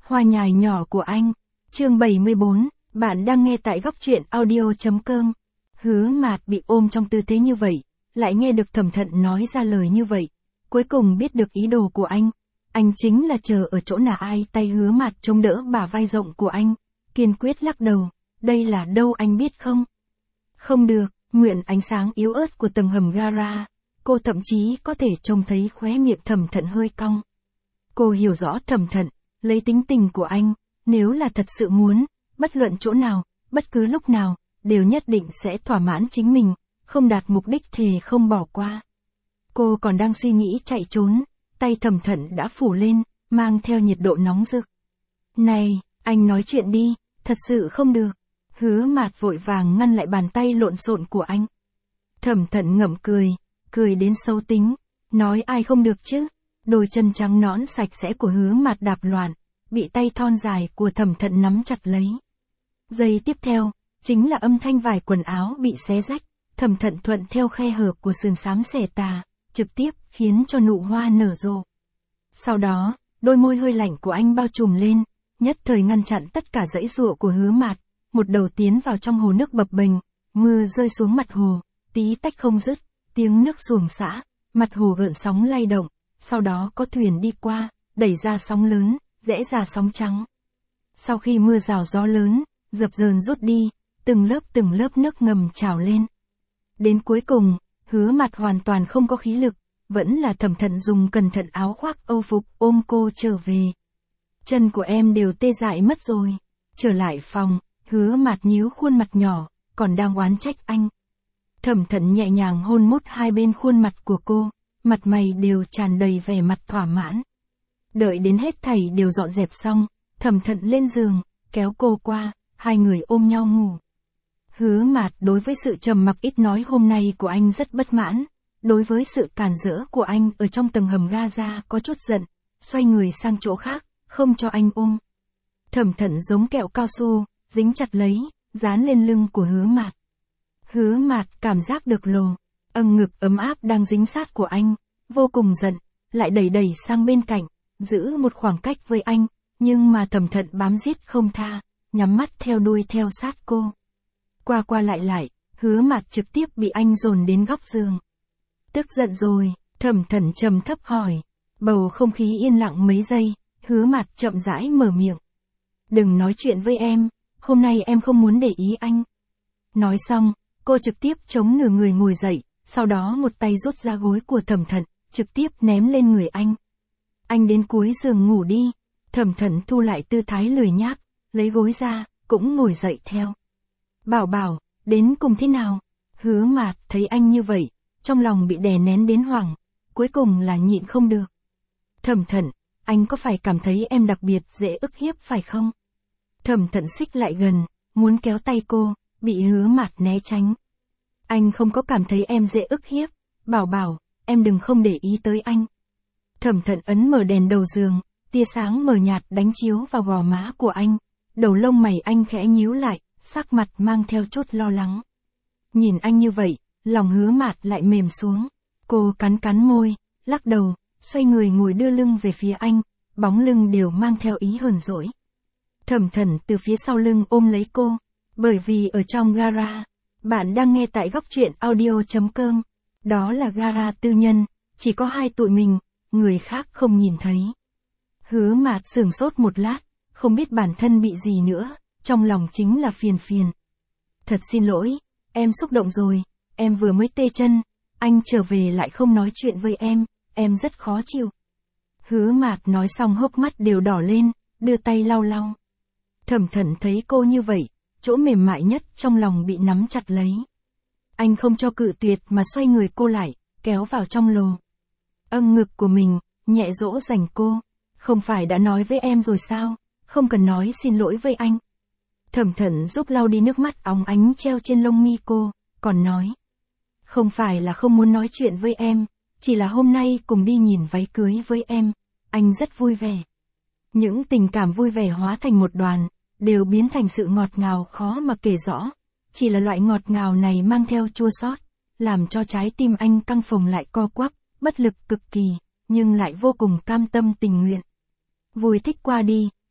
Hoa nhài nhỏ của anh. Chương 74, bạn đang nghe tại góc truyện audio.com. Hứa Mạt bị ôm trong tư thế như vậy, lại nghe được Thẩm Thận nói ra lời như vậy. Cuối cùng biết được ý đồ của anh chính là chờ ở chỗ nào ai. Tay Hứa Mạt chống đỡ bả vai rộng của anh, kiên quyết lắc đầu, đây là đâu anh biết không? Không được, mượn ánh sáng yếu ớt của tầng hầm gara, cô thậm chí có thể trông thấy khóe miệng Thẩm Thận hơi cong. Cô hiểu rõ Thẩm Thận, lấy tính tình của anh, nếu là thật sự muốn, bất luận chỗ nào, bất cứ lúc nào, đều nhất định sẽ thỏa mãn chính mình, không đạt mục đích thì không bỏ qua. Cô còn đang suy nghĩ chạy trốn, tay Thẩm Thận đã phủ lên, mang theo nhiệt độ nóng rực. Này, anh nói chuyện đi, thật sự không được. Hứa Mạt vội vàng ngăn lại bàn tay lộn xộn của anh. Thẩm Thận ngậm cười đến xấu tính, nói ai không được chứ. Đôi chân trắng nõn sạch sẽ của Hứa Mạt đạp loạn, bị tay thon dài của Thẩm Thận nắm chặt lấy. Giây tiếp theo, chính là âm thanh vải quần áo bị xé rách, Thẩm Thận thuận theo khe hở của sườn xám xẻ tà, trực tiếp khiến cho nụ hoa nở rộ. Sau đó, đôi môi hơi lạnh của anh bao trùm lên, nhất thời ngăn chặn tất cả dãy giụa của Hứa Mạt, một đầu tiến vào trong hồ nước bập bềnh, mưa rơi xuống mặt hồ, tí tách không dứt, tiếng nước xuồng xả, mặt hồ gợn sóng lay động, sau đó có thuyền đi qua, đẩy ra sóng lớn, rẽ ra sóng trắng. Sau khi mưa rào gió lớn, dập dờn rút đi, từng lớp nước ngầm trào lên. Đến cuối cùng, Hứa Mạt hoàn toàn không có khí lực, vẫn là Thẩm Thận dùng cẩn thận áo khoác âu phục ôm cô trở về. Chân của em đều tê dại mất rồi. Trở lại phòng, Hứa Mạt nhíu khuôn mặt nhỏ, còn đang oán trách anh. Thẩm Thận nhẹ nhàng hôn mút hai bên khuôn mặt của cô, mặt mày đều tràn đầy vẻ mặt thỏa mãn. Đợi đến hết thảy đều dọn dẹp xong, Thẩm Thận lên giường, kéo cô qua, hai người ôm nhau ngủ. Hứa Mạt đối với sự trầm mặc ít nói hôm nay của anh rất bất mãn, đối với sự cản rỡ của anh ở trong tầng hầm ga có chút giận, xoay người sang chỗ khác, không cho anh ôm. Thẩm Thận giống kẹo cao su, dính chặt lấy, dán lên lưng của Hứa Mạt. Hứa Mạt cảm giác được ngực ấm áp đang dính sát của anh, vô cùng giận, lại đẩy sang bên cạnh, giữ một khoảng cách với anh, nhưng mà Thẩm Thận bám giết không tha, nhắm mắt theo đuôi theo sát cô. Qua lại, Hứa Mạt trực tiếp bị anh dồn đến góc giường. Tức giận rồi, Thẩm Thận trầm thấp hỏi. Bầu không khí yên lặng mấy giây, Hứa Mạt chậm rãi mở miệng. Đừng nói chuyện với em, hôm nay em không muốn để ý anh. Nói xong, cô trực tiếp chống nửa người ngồi dậy, sau đó một tay rút ra gối của Thẩm Thận, trực tiếp ném lên người anh. Anh đến cuối giường ngủ đi. Thẩm Thận thu lại tư thái lười nhác, lấy gối ra, cũng ngồi dậy theo. Bảo, đến cùng thế nào? Hứa Mạt thấy anh như vậy, trong lòng bị đè nén đến hoảng, cuối cùng là nhịn không được. Thẩm Thận, anh có phải cảm thấy em đặc biệt dễ ức hiếp phải không? Thẩm Thận xích lại gần, muốn kéo tay cô, bị Hứa Mạt né tránh. Anh không có cảm thấy em dễ ức hiếp, bảo, em đừng không để ý tới anh. Thẩm Thận ấn mở đèn đầu giường, tia sáng mờ nhạt đánh chiếu vào gò má của anh, đầu lông mày anh khẽ nhíu lại, sắc mặt mang theo chút lo lắng. Nhìn anh như vậy, lòng Hứa Mạt lại mềm xuống. Cô cắn môi, lắc đầu, xoay người ngồi đưa lưng về phía anh, bóng lưng đều mang theo ý hờn dỗi. Thẩm Thận từ phía sau lưng ôm lấy cô, bởi vì ở trong gara, bạn đang nghe tại góc truyện audio.com, đó là gara tư nhân, chỉ có hai tụi mình, người khác không nhìn thấy. Hứa Mạt sửng sốt một lát, không biết bản thân bị gì nữa, trong lòng chính là phiền. Thật xin lỗi, em xúc động rồi, em vừa mới tê chân, anh trở về lại không nói chuyện với em rất khó chịu. Hứa Mạt nói xong hốc mắt đều đỏ lên, đưa tay lau. Thẩm Thận thấy cô như vậy, chỗ mềm mại nhất trong lòng bị nắm chặt lấy. Anh không cho cự tuyệt mà xoay người cô lại, kéo vào trong lồ. Ngực của mình, nhẹ dỗ dành cô. Không phải đã nói với em rồi sao, không cần nói xin lỗi với anh. Thẩm Thận giúp lau đi nước mắt óng ánh treo trên lông mi cô, còn nói. Không phải là không muốn nói chuyện với em, chỉ là hôm nay cùng đi nhìn váy cưới với em, anh rất vui vẻ. Những tình cảm vui vẻ hóa thành một đoàn, đều biến thành sự ngọt ngào khó mà kể rõ. Chỉ là loại ngọt ngào này mang theo chua xót, làm cho trái tim anh căng phồng lại co quắp, bất lực cực kỳ, nhưng lại vô cùng cam tâm tình nguyện. Vui thích qua đi,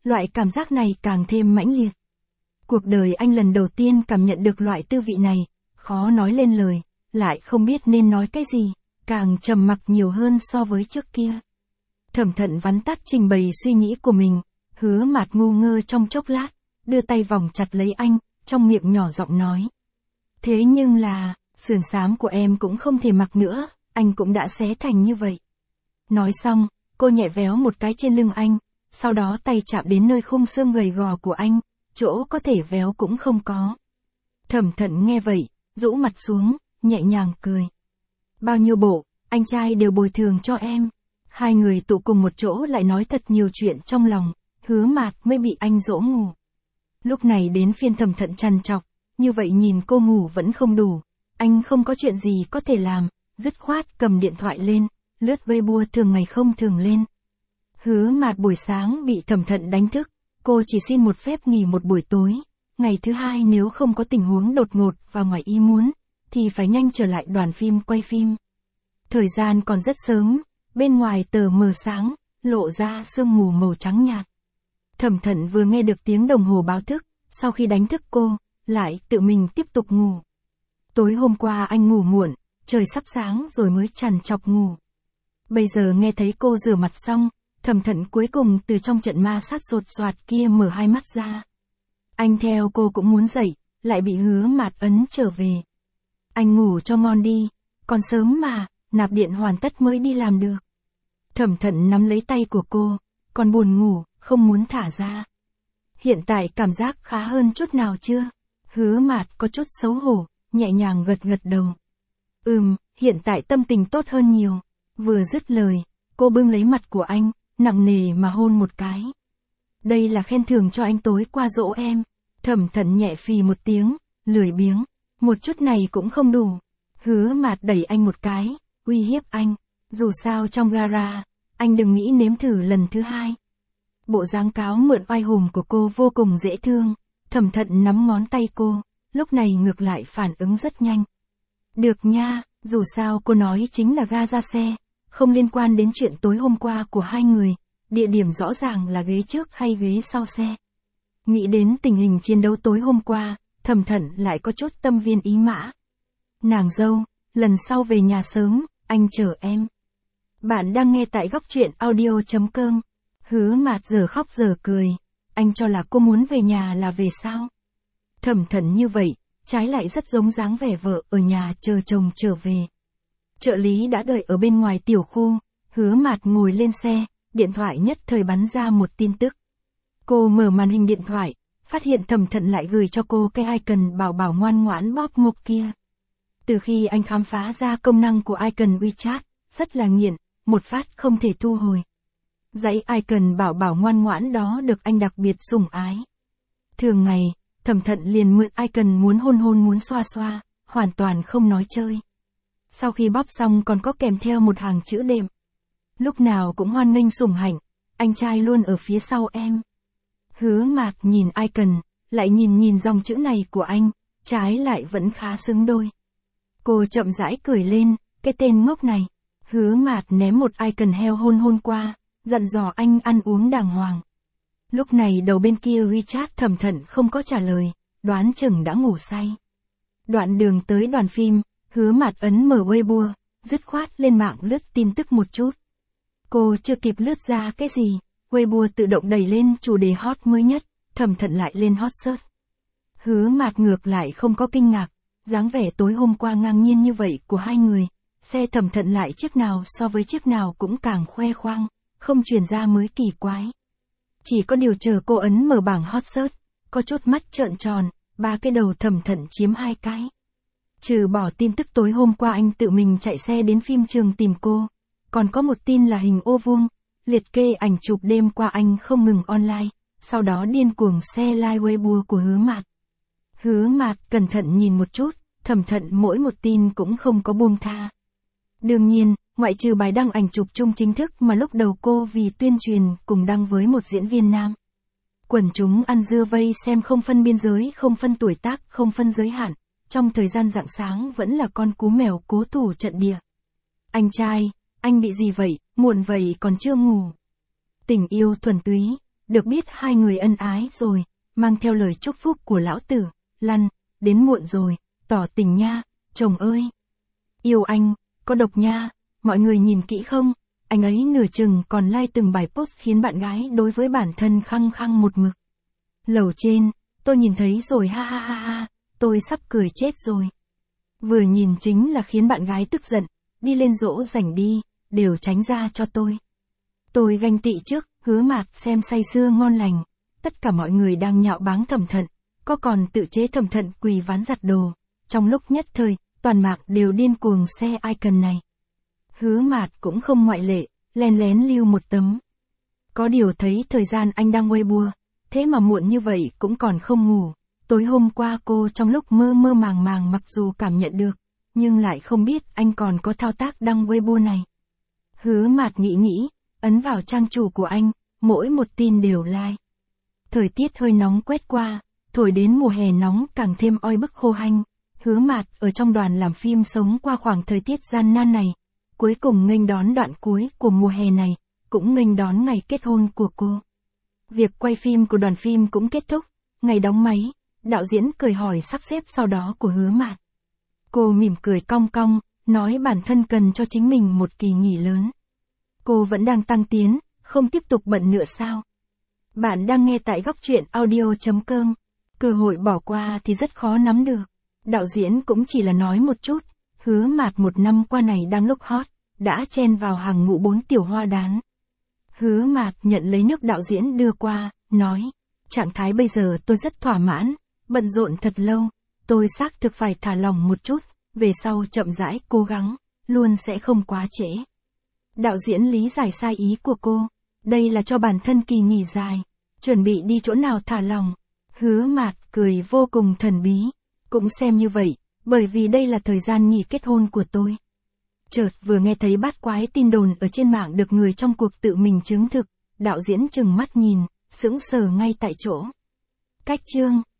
loại cảm giác này càng thêm mãnh liệt. Cuộc đời anh lần đầu tiên cảm nhận được loại tư vị này, khó nói lên lời, lại không biết nên nói cái gì, càng trầm mặc nhiều hơn so với trước kia. Thẩm Thận vắn tắt trình bày suy nghĩ của mình, Hứa Mạt ngu ngơ trong chốc lát, đưa tay vòng chặt lấy anh, trong miệng nhỏ giọng nói. Thế nhưng là, sườn xám của em cũng không thể mặc nữa, anh cũng đã xé thành như vậy. Nói xong, cô nhẹ véo một cái trên lưng anh, sau đó tay chạm đến nơi khung xương gầy gò của anh, chỗ có thể véo cũng không có. Thẩm Thận nghe vậy, rũ mặt xuống, nhẹ nhàng cười. Bao nhiêu bộ, anh trai đều bồi thường cho em. Hai người tụ cùng một chỗ lại nói thật nhiều chuyện trong lòng, Hứa Mạt mới bị anh dỗ ngủ. Lúc này đến phiên Thẩm Thận trằn trọc, như vậy nhìn cô ngủ vẫn không đủ, anh không có chuyện gì có thể làm, dứt khoát cầm điện thoại lên, lướt Weibo thường ngày không thường lên. Hứa Mạt buổi sáng bị Thẩm Thận đánh thức, cô chỉ xin một phép nghỉ một buổi tối, ngày thứ hai nếu không có tình huống đột ngột và ngoài ý muốn, thì phải nhanh trở lại đoàn phim quay phim. Thời gian còn rất sớm, bên ngoài tờ mờ sáng, lộ ra sương mù màu trắng nhạt. Thẩm Thận vừa nghe được tiếng đồng hồ báo thức, sau khi đánh thức cô, lại tự mình tiếp tục ngủ. Tối hôm qua anh ngủ muộn, trời sắp sáng rồi mới trằn trọc ngủ. Bây giờ nghe thấy cô rửa mặt xong, Thẩm Thận cuối cùng từ trong trận ma sát sột soạt kia mở hai mắt ra. Anh theo cô cũng muốn dậy, lại bị Hứa Mạt ấn trở về. Anh ngủ cho ngon đi, còn sớm mà, nạp điện hoàn tất mới đi làm được. Thẩm Thận nắm lấy tay của cô, còn buồn ngủ, không muốn thả ra. Hiện tại cảm giác khá hơn chút nào chưa? Hứa Mạt có chút xấu hổ, nhẹ nhàng gật gật đầu. Hiện tại tâm tình tốt hơn nhiều. Vừa dứt lời, cô bưng lấy mặt của anh, nặng nề mà hôn một cái. Đây là khen thưởng cho anh tối qua dỗ em. Thẩm Thận nhẹ phì một tiếng, lười biếng. Một chút này cũng không đủ. Hứa Mạt đẩy anh một cái, uy hiếp anh. Dù sao trong gara, anh đừng nghĩ nếm thử lần thứ hai. Bộ dáng cáo mượn oai hùng của cô vô cùng dễ thương. Thẩm Thận nắm ngón tay cô, lúc này ngược lại phản ứng rất nhanh. Được nha, dù sao cô nói chính là ga ra xe, không liên quan đến chuyện tối hôm qua của hai người, địa điểm rõ ràng là ghế trước hay ghế sau xe. Nghĩ đến tình hình chiến đấu tối hôm qua, Thẩm Thận lại có chút tâm viên ý mã. Nàng dâu, lần sau về nhà sớm, anh chờ em. Bạn đang nghe tại góc truyện audio.com. Hứa Mạt giờ khóc giờ cười, anh cho là cô muốn về nhà là về sao? Thẩm Thận như vậy, trái lại rất giống dáng vẻ vợ ở nhà chờ chồng trở về. Trợ lý đã đợi ở bên ngoài tiểu khu, Hứa Mạt ngồi lên xe, điện thoại nhất thời bắn ra một tin tức. Cô mở màn hình điện thoại, phát hiện Thẩm Thận lại gửi cho cô cái icon bảo bảo ngoan ngoãn bóp ngục kia. Từ khi anh khám phá ra công năng của icon WeChat, rất là nghiện, một phát không thể thu hồi. Dãy icon bảo bảo ngoan ngoãn đó được anh đặc biệt sủng ái. Thường ngày, Thẩm Thận liền mượn icon muốn hôn hôn muốn xoa xoa, hoàn toàn không nói chơi. Sau khi bóp xong còn có kèm theo một hàng chữ đệm. Lúc nào cũng hoan nghênh sủng hạnh, anh trai luôn ở phía sau em. Hứa Mạt nhìn icon, lại nhìn dòng chữ này của anh, trái lại vẫn khá xứng đôi. Cô chậm rãi cười lên, cái tên ngốc này. Hứa Mạt ném một icon heo hôn qua, dặn dò anh ăn uống đàng hoàng. Lúc này đầu bên kia WeChat Thẩm Thận không có trả lời, đoán chừng đã ngủ say. Đoạn đường tới đoàn phim, Hứa Mạt ấn mở Weibo, dứt khoát lên mạng lướt tin tức một chút. Cô chưa kịp lướt ra cái gì, Weibo tự động đẩy lên chủ đề hot mới nhất, Thẩm Thận lại lên hot search. Hứa Mạt ngược lại không có kinh ngạc, dáng vẻ tối hôm qua ngang nhiên như vậy của hai người, xe Thẩm Thận lại chiếc nào so với chiếc nào cũng càng khoe khoang, không truyền ra mới kỳ quái. Chỉ có điều chờ cô ấn mở bảng hot search, có chút mắt trợn tròn, ba cái đầu Thẩm Thận chiếm hai cái. Trừ bỏ tin tức tối hôm qua anh tự mình chạy xe đến phim trường tìm cô, còn có một tin là hình ô vuông, liệt kê ảnh chụp đêm qua anh không ngừng online, sau đó điên cuồng share like Weibo của Hứa Mạt. Hứa Mạt cẩn thận nhìn một chút, Thẩm Thận mỗi một tin cũng không có buông tha. Đương nhiên, ngoại trừ bài đăng ảnh chụp chung chính thức mà lúc đầu cô vì tuyên truyền cùng đăng với một diễn viên nam. Quần chúng ăn dưa vây xem không phân biên giới, không phân tuổi tác, không phân giới hạn, trong thời gian rạng sáng vẫn là con cú mèo cố thủ trận địa. Anh trai, anh bị gì vậy, muộn vậy còn chưa ngủ. Tình yêu thuần túy, được biết hai người ân ái rồi, mang theo lời chúc phúc của lão tử, lăn, đến muộn rồi, tỏ tình nha, chồng ơi. Yêu anh, có độc nha, mọi người nhìn kỹ không, anh ấy nửa chừng còn like từng bài post khiến bạn gái đối với bản thân khăng khăng một mực. Lầu trên, tôi nhìn thấy rồi ha ha ha ha, tôi sắp cười chết rồi. Vừa nhìn chính là khiến bạn gái tức giận, đi lên dỗ rảnh đi, đều tránh ra cho tôi. Tôi ganh tị trước, Hứa Mạt xem say sưa ngon lành, tất cả mọi người đang nhạo báng Thẩm Thận, có còn tự chế Thẩm Thận quỳ ván giặt đồ, trong lúc nhất thời, toàn mạng đều điên cuồng xe icon này. Hứa Mạt cũng không ngoại lệ, lén lén lưu một tấm. Có điều thấy thời gian anh đang Weibo, thế mà muộn như vậy cũng còn không ngủ. Tối hôm qua cô trong lúc mơ mơ màng màng mặc dù cảm nhận được, nhưng lại không biết anh còn có thao tác đăng Weibo này. Hứa Mạt nghĩ, ấn vào trang chủ của anh, mỗi một tin đều like. Thời tiết hơi nóng quét qua, thổi đến mùa hè nóng càng thêm oi bức khô hanh. Hứa Mạt ở trong đoàn làm phim sống qua khoảng thời tiết gian nan này, cuối cùng nghênh đón đoạn cuối của mùa hè này, cũng nghênh đón ngày kết hôn của cô. Việc quay phim của đoàn phim cũng kết thúc, ngày đóng máy, đạo diễn cười hỏi sắp xếp sau đó của Hứa Mạt. Cô mỉm cười cong cong, nói bản thân cần cho chính mình một kỳ nghỉ lớn. Cô vẫn đang tăng tiến, không tiếp tục bận nữa sao? Bạn đang nghe tại góc truyện audio.com. Cơ hội bỏ qua thì rất khó nắm được. Đạo diễn cũng chỉ là nói một chút, Hứa Mạt một năm qua này đang lúc hot, đã chen vào hàng ngũ 4 tiểu hoa đán. Hứa Mạt nhận lấy nước đạo diễn đưa qua, nói, trạng thái bây giờ tôi rất thỏa mãn, bận rộn thật lâu, tôi xác thực phải thả lỏng một chút, về sau chậm rãi cố gắng, luôn sẽ không quá trễ. Đạo diễn lý giải sai ý của cô, đây là cho bản thân kỳ nghỉ dài, chuẩn bị đi chỗ nào thả lỏng. Hứa Mạt cười vô cùng thần bí, cũng xem như vậy, bởi vì đây là thời gian nghỉ kết hôn của tôi. Chợt vừa nghe thấy bát quái tin đồn ở trên mạng được người trong cuộc tự mình chứng thực, đạo diễn chừng mắt nhìn, sững sờ ngay tại chỗ. Cách chương